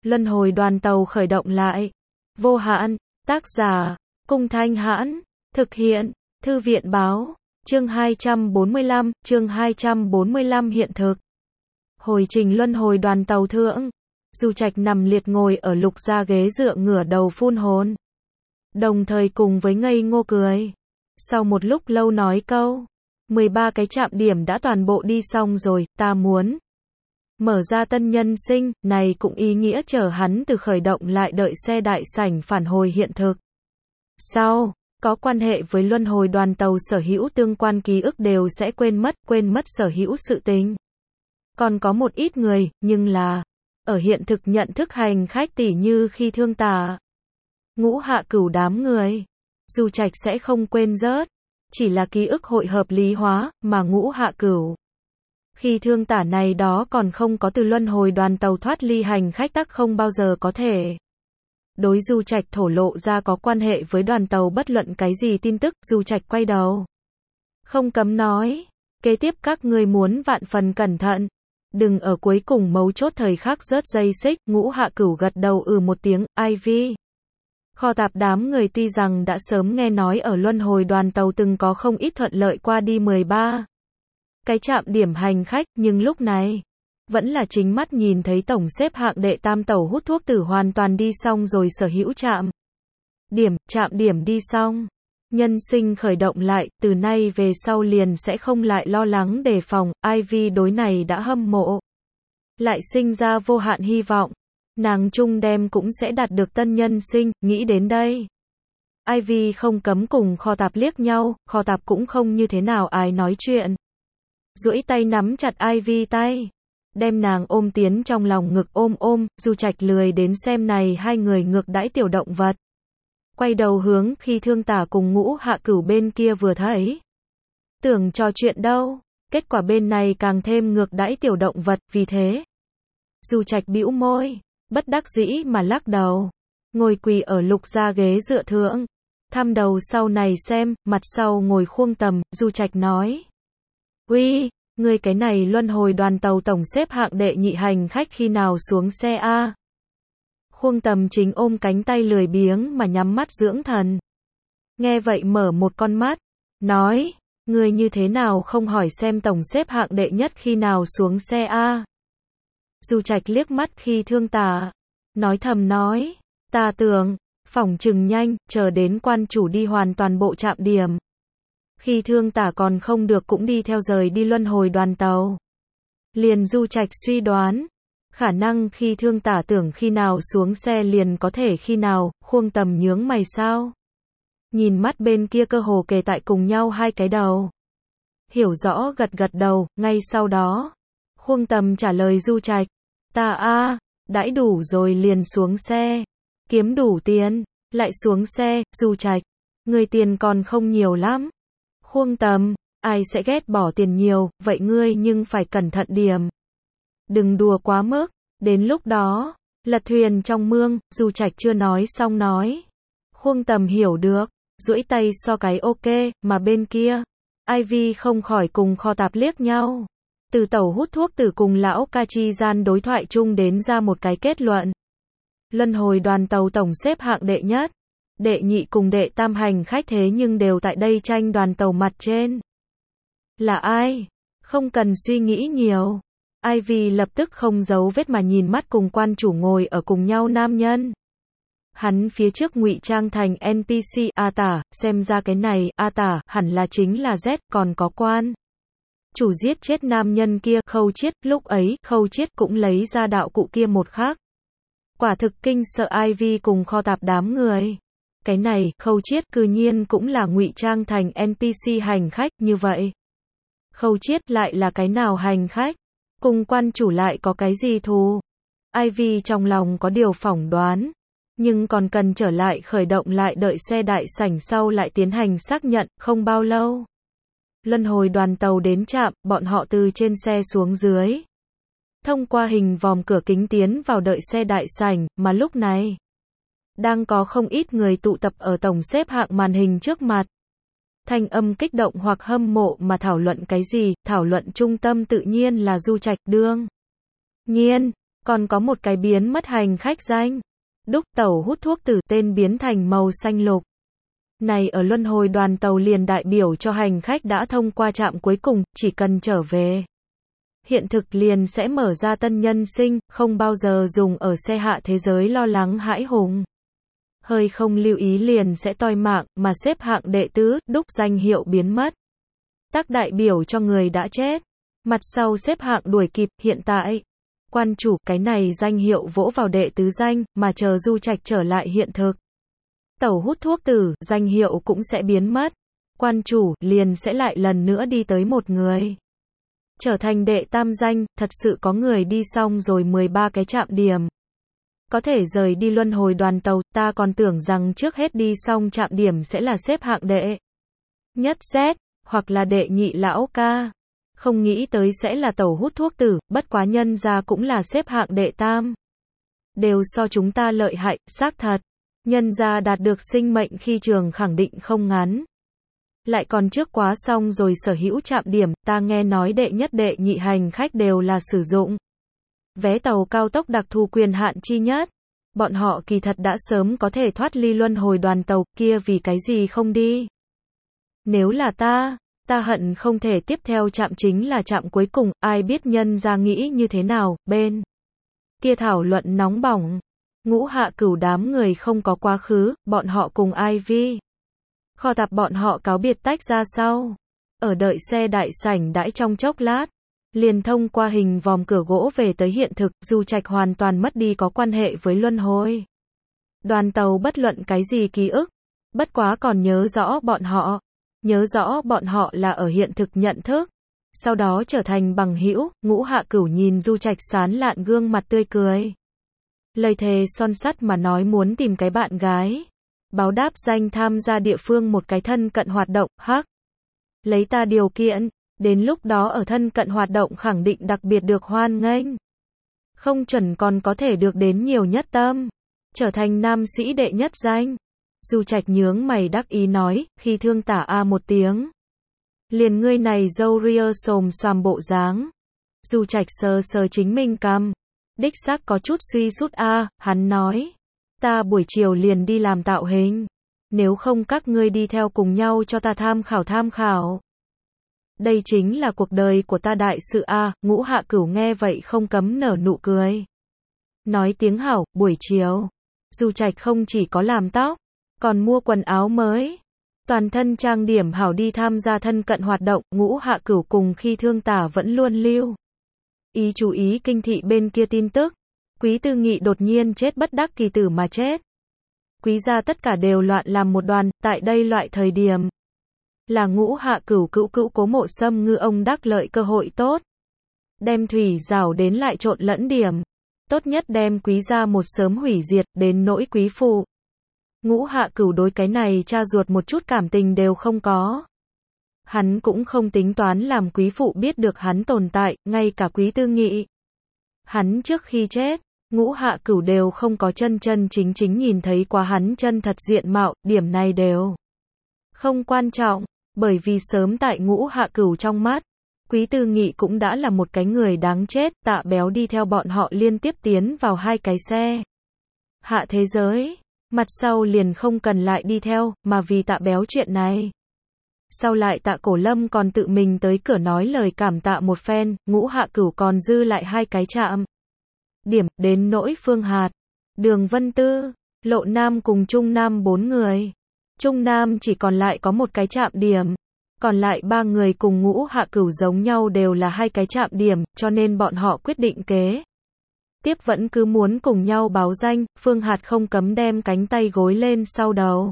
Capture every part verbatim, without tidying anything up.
Luân hồi đoàn tàu khởi động lại. Vô hạn, tác giả, Cung Thanh Hãn, thực hiện, Thư viện Báo, chương hai trăm bốn mươi lăm, chương hai trăm bốn mươi lăm hiện thực. Hồi trình luân hồi đoàn tàu thượng, Du Trạch nằm liệt ngồi ở Lục Gia ghế dựa ngửa đầu phun hồn. Đồng thời cùng với ngây ngô cười. Sau một lúc lâu nói câu, mười ba cái trạm điểm đã toàn bộ đi xong rồi, ta muốn mở ra tân nhân sinh, này cũng ý nghĩa chờ hắn từ khởi động lại đợi xe đại sảnh phản hồi hiện thực. Sau, có quan hệ với luân hồi đoàn tàu sở hữu tương quan ký ức đều sẽ quên mất, quên mất sở hữu sự tình. Còn có một ít người, nhưng là, ở hiện thực nhận thức hành khách tỉ như khi Thương Tà, Ngũ Hạ Cửu đám người, Du Trạch sẽ không quên rớt, chỉ là ký ức hội hợp lý hóa, mà Ngũ Hạ Cửu. Khi Thương Tả này đó còn không có từ luân hồi đoàn tàu thoát ly hành khách tắc không bao giờ có thể. Đối Du Trạch thổ lộ ra có quan hệ với đoàn tàu bất luận cái gì tin tức, Du Trạch quay đầu. Không cấm nói, kế tiếp các ngươi muốn vạn phần cẩn thận. Đừng ở cuối cùng mấu chốt thời khắc rớt dây xích, Ngũ Hạ Cửu gật đầu ừ một tiếng, Ivy. Kho tạp đám người tuy rằng đã sớm nghe nói ở luân hồi đoàn tàu từng có không ít thuận lợi qua đi mười ba cái trạm điểm hành khách, nhưng lúc này, vẫn là chính mắt nhìn thấy tổng xếp hạng đệ tam tàu hút thuốc tử hoàn toàn đi xong rồi sở hữu trạm điểm, trạm điểm đi xong. Nhân sinh khởi động lại, từ nay về sau liền sẽ không lại lo lắng đề phòng, Ivy đối này đã hâm mộ. Lại sinh ra vô hạn hy vọng, nàng chung đem cũng sẽ đạt được tân nhân sinh, nghĩ đến đây. Ivy không cấm cùng kho tạp liếc nhau, kho tạp cũng không như thế nào ai nói chuyện. Duỗi tay nắm chặt Ivy tay, đem nàng ôm tiến trong lòng ngực ôm ôm, Du Trạch lười đến xem này hai người ngược đãi tiểu động vật. Quay đầu hướng khi Thương Tả cùng Ngũ Hạ Cửu bên kia vừa thấy. Tưởng trò chuyện đâu, kết quả bên này càng thêm ngược đãi tiểu động vật, vì thế. Du Trạch bĩu môi, bất đắc dĩ mà lắc đầu, ngồi quỳ ở Lục Gia ghế dựa thượng, thăm đầu sau này xem, mặt sau ngồi Khuông Tầm, Du Trạch nói. Uy, ngươi cái này luân hồi đoàn tàu tổng xếp hạng đệ nhị hành khách khi nào xuống xe a? Khuông Tầm chính ôm cánh tay lười biếng mà nhắm mắt dưỡng thần. Nghe vậy mở một con mắt, nói, ngươi như thế nào không hỏi xem tổng xếp hạng đệ nhất khi nào xuống xe a? Du Trạch liếc mắt khi Thương Tả, nói thầm nói, ta tưởng, phỏng chừng nhanh, chờ đến quan chủ đi hoàn toàn bộ trạm điểm. Khi Thương Tả còn không được cũng đi theo rời đi luân hồi đoàn tàu. Liền Du Trạch suy đoán, khả năng khi Thương Tả tưởng khi nào xuống xe liền có thể khi nào, Khuông Tầm nhướng mày sao? Nhìn mắt bên kia cơ hồ kề tại cùng nhau hai cái đầu. Hiểu rõ gật gật đầu, ngay sau đó. Khuông Tầm trả lời Du Trạch, ta a, đãi đủ rồi liền xuống xe. Kiếm đủ tiền, lại xuống xe, Du Trạch. Người tiền còn không nhiều lắm. Khuông Tầm, ai sẽ ghét bỏ tiền nhiều, vậy ngươi nhưng phải cẩn thận điểm. Đừng đùa quá mức, đến lúc đó, lật thuyền trong mương, Du Trạch chưa nói xong nói. Khuông Tầm hiểu được, duỗi tay so cái ok, mà bên kia, Ivy không khỏi cùng kho tạp liếc nhau. Từ tẩu hút thuốc tử cùng lão ca chi gian đối thoại chung đến ra một cái kết luận. Luân hồi đoàn tàu tổng xếp hạng đệ nhất, đệ nhị cùng đệ tam hành khách thế nhưng đều tại đây tranh đoàn tàu mặt trên. Là ai? Không cần suy nghĩ nhiều. Ivy lập tức không giấu vết mà nhìn mắt cùng quan chủ ngồi ở cùng nhau nam nhân. Hắn phía trước ngụy trang thành en pê xê, A Tả, xem ra cái này, A Tả, hẳn là chính là Z, còn có quan chủ giết chết nam nhân kia, Khâu Chiết, lúc ấy, Khâu Chiết cũng lấy ra đạo cụ kia một khắc. Quả thực kinh sợ Ivy cùng kho tạp đám người. Cái này, Khâu Chiết cư nhiên cũng là ngụy trang thành en pê xê hành khách, như vậy. Khâu Chiết lại là cái nào hành khách? Cùng quan chủ lại có cái gì thù? Ivy trong lòng có điều phỏng đoán, nhưng còn cần trở lại khởi động lại đợi xe đại sảnh sau lại tiến hành xác nhận, không bao lâu. Luân hồi đoàn tàu đến trạm, bọn họ từ trên xe xuống dưới. Thông qua hình vòm cửa kính tiến vào đợi xe đại sảnh, mà lúc này, đang có không ít người tụ tập ở tổng xếp hạng màn hình trước mặt. Thanh âm kích động hoặc hâm mộ mà thảo luận cái gì, thảo luận trung tâm tự nhiên là Du Trạch đương nhiên. Còn có một cái biến mất hành khách danh. Đúc tàu hút thuốc tử tên biến thành màu xanh lục. Này ở luân hồi đoàn tàu liền đại biểu cho hành khách đã thông qua trạm cuối cùng, chỉ cần trở về hiện thực liền sẽ mở ra tân nhân sinh, không bao giờ dùng ở xe hạ thế giới lo lắng hãi hùng. Hơi không lưu ý liền sẽ toi mạng, mà xếp hạng đệ tứ, đúc danh hiệu biến mất. Tác đại biểu cho người đã chết. Mặt sau xếp hạng đuổi kịp, hiện tại. Quan chủ, cái này danh hiệu vỗ vào đệ tứ danh, mà chờ Du Trạch trở lại hiện thực. Tẩu hút thuốc tử, danh hiệu cũng sẽ biến mất. Quan chủ, liền sẽ lại lần nữa đi tới một người. Trở thành đệ tam danh, thật sự có người đi xong rồi mười ba cái trạm điểm. Có thể rời đi luân hồi đoàn tàu, ta còn tưởng rằng trước hết đi xong trạm điểm sẽ là xếp hạng đệ nhất Z, hoặc là đệ nhị lão ca. Không nghĩ tới sẽ là tẩu hút thuốc tử, bất quá nhân ra cũng là xếp hạng đệ tam. Đều so chúng ta lợi hại, xác thật. Nhân ra đạt được sinh mệnh khi trường khẳng định không ngắn. Lại còn trước quá xong rồi sở hữu trạm điểm, ta nghe nói đệ nhất đệ nhị hành khách đều là sử dụng vé tàu cao tốc đặc thù quyền hạn chi nhất. Bọn họ kỳ thật đã sớm có thể thoát ly luân hồi đoàn tàu, kia vì cái gì không đi. Nếu là ta, ta hận không thể tiếp theo trạm chính là trạm cuối cùng, ai biết nhân ra nghĩ như thế nào, bên kia thảo luận nóng bỏng. Ngũ Hạ Cửu đám người không có quá khứ, bọn họ cùng Ivy kho tạp bọn họ cáo biệt tách ra sau. Ở đợi xe đại sảnh đãi trong chốc lát, liền thông qua hình vòm cửa gỗ về tới hiện thực, Du Trạch hoàn toàn mất đi có quan hệ với luân hồi đoàn tàu bất luận cái gì ký ức, bất quá còn nhớ rõ bọn họ, nhớ rõ bọn họ là ở hiện thực nhận thức, sau đó trở thành bằng hữu. Ngũ Hạ Cửu nhìn Du Trạch sán lạn gương mặt tươi cười, lời thề son sắt mà nói muốn tìm cái bạn gái, báo đáp danh tham gia địa phương một cái thân cận hoạt động, hắc. Lấy ta điều kiện, đến lúc đó ở thân cận hoạt động khẳng định đặc biệt được hoan nghênh. Không chuẩn còn có thể được đến nhiều nhất tâm, trở thành nam sĩ đệ nhất danh. Du Trạch nhướng mày đắc ý nói, khi thương tả a một tiếng. Liền ngươi này râu ria xồm xoàm bộ dáng. Du Trạch sờ sờ chính mình cằm. Đích xác có chút suy sút a, hắn nói. Ta buổi chiều liền đi làm tạo hình. Nếu không các ngươi đi theo cùng nhau cho ta tham khảo tham khảo. Đây chính là cuộc đời của ta đại sự a. Ngũ Hạ Cửu nghe vậy không cấm nở nụ cười. Nói tiếng hảo, buổi chiều. Du Trạch không chỉ có làm tóc, còn mua quần áo mới. Toàn thân trang điểm hảo đi tham gia thân cận hoạt động. Ngũ Hạ Cửu cùng khi thương tả vẫn luôn lưu ý chú ý kinh thị bên kia tin tức. Quý Tư Nghị đột nhiên chết bất đắc kỳ tử mà chết. Quý gia tất cả đều loạn làm một đoàn, tại đây loại thời điểm. Là Ngũ Hạ Cửu cữu cữu Cố Mộ Sâm ngư ông đắc lợi cơ hội tốt. Đem thủy rảo đến lại trộn lẫn điểm. Tốt nhất đem quý gia một sớm hủy diệt, đến nỗi quý phụ. Ngũ Hạ Cửu đối cái này cha ruột một chút cảm tình đều không có. Hắn cũng không tính toán làm quý phụ biết được hắn tồn tại, ngay cả Quý Tư Nghị. Hắn trước khi chết, Ngũ Hạ Cửu đều không có chân chân chính chính nhìn thấy qua hắn chân thật diện mạo, điểm này đều không quan trọng, bởi vì sớm tại Ngũ Hạ Cửu trong mắt, Quý Tư Nghị cũng đã là một cái người đáng chết. Tạ Béo đi theo bọn họ liên tiếp tiến vào hai cái xe hạ thế giới, mặt sau liền không cần lại đi theo, mà vì Tạ Béo chuyện này. Sau lại Tạ Cổ Lâm còn tự mình tới cửa nói lời cảm tạ một phen. Ngũ Hạ Cửu còn dư lại hai cái trạm điểm, đến nỗi Phương Hạt, Đường Vân Tư, Lộ Nam cùng Trung Nam bốn người. Trung Nam chỉ còn lại có một cái trạm điểm, còn lại ba người cùng Ngũ Hạ Cửu giống nhau đều là hai cái trạm điểm, cho nên bọn họ quyết định kế tiếp vẫn cứ muốn cùng nhau báo danh. Phương Hạt không cấm đem cánh tay gối lên sau đầu,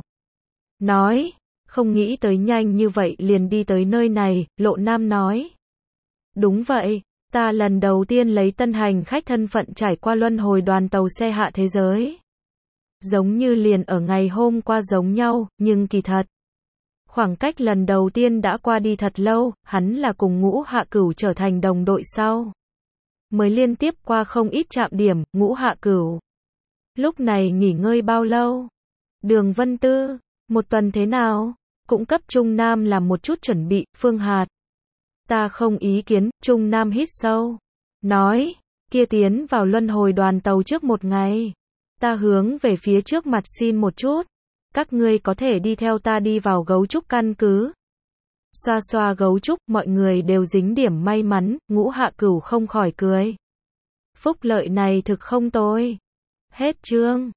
nói, không nghĩ tới nhanh như vậy liền đi tới nơi này. Lộ Nam nói, đúng vậy, ta lần đầu tiên lấy tân hành khách thân phận trải qua luân hồi đoàn tàu xe hạ thế giới. Giống như liền ở ngày hôm qua giống nhau, nhưng kỳ thật. Khoảng cách lần đầu tiên đã qua đi thật lâu, hắn là cùng Ngũ Hạ Cửu trở thành đồng đội sau. Mới liên tiếp qua không ít trạm điểm. Ngũ Hạ Cửu lúc này nghỉ ngơi bao lâu? Đường Vân Tư, một tuần thế nào? Cũng cấp Trung Nam làm một chút chuẩn bị. Phương Hạt, ta không ý kiến. Trung Nam hít sâu, nói, kia tiến vào luân hồi đoàn tàu trước một ngày. Ta hướng về phía trước mặt xin một chút. Các ngươi có thể đi theo ta đi vào gấu trúc căn cứ. Xoa xoa gấu trúc, mọi người đều dính điểm may mắn, Ngũ Hạ Cửu không khỏi cười. Phúc lợi này thực không tồi. Hết chương.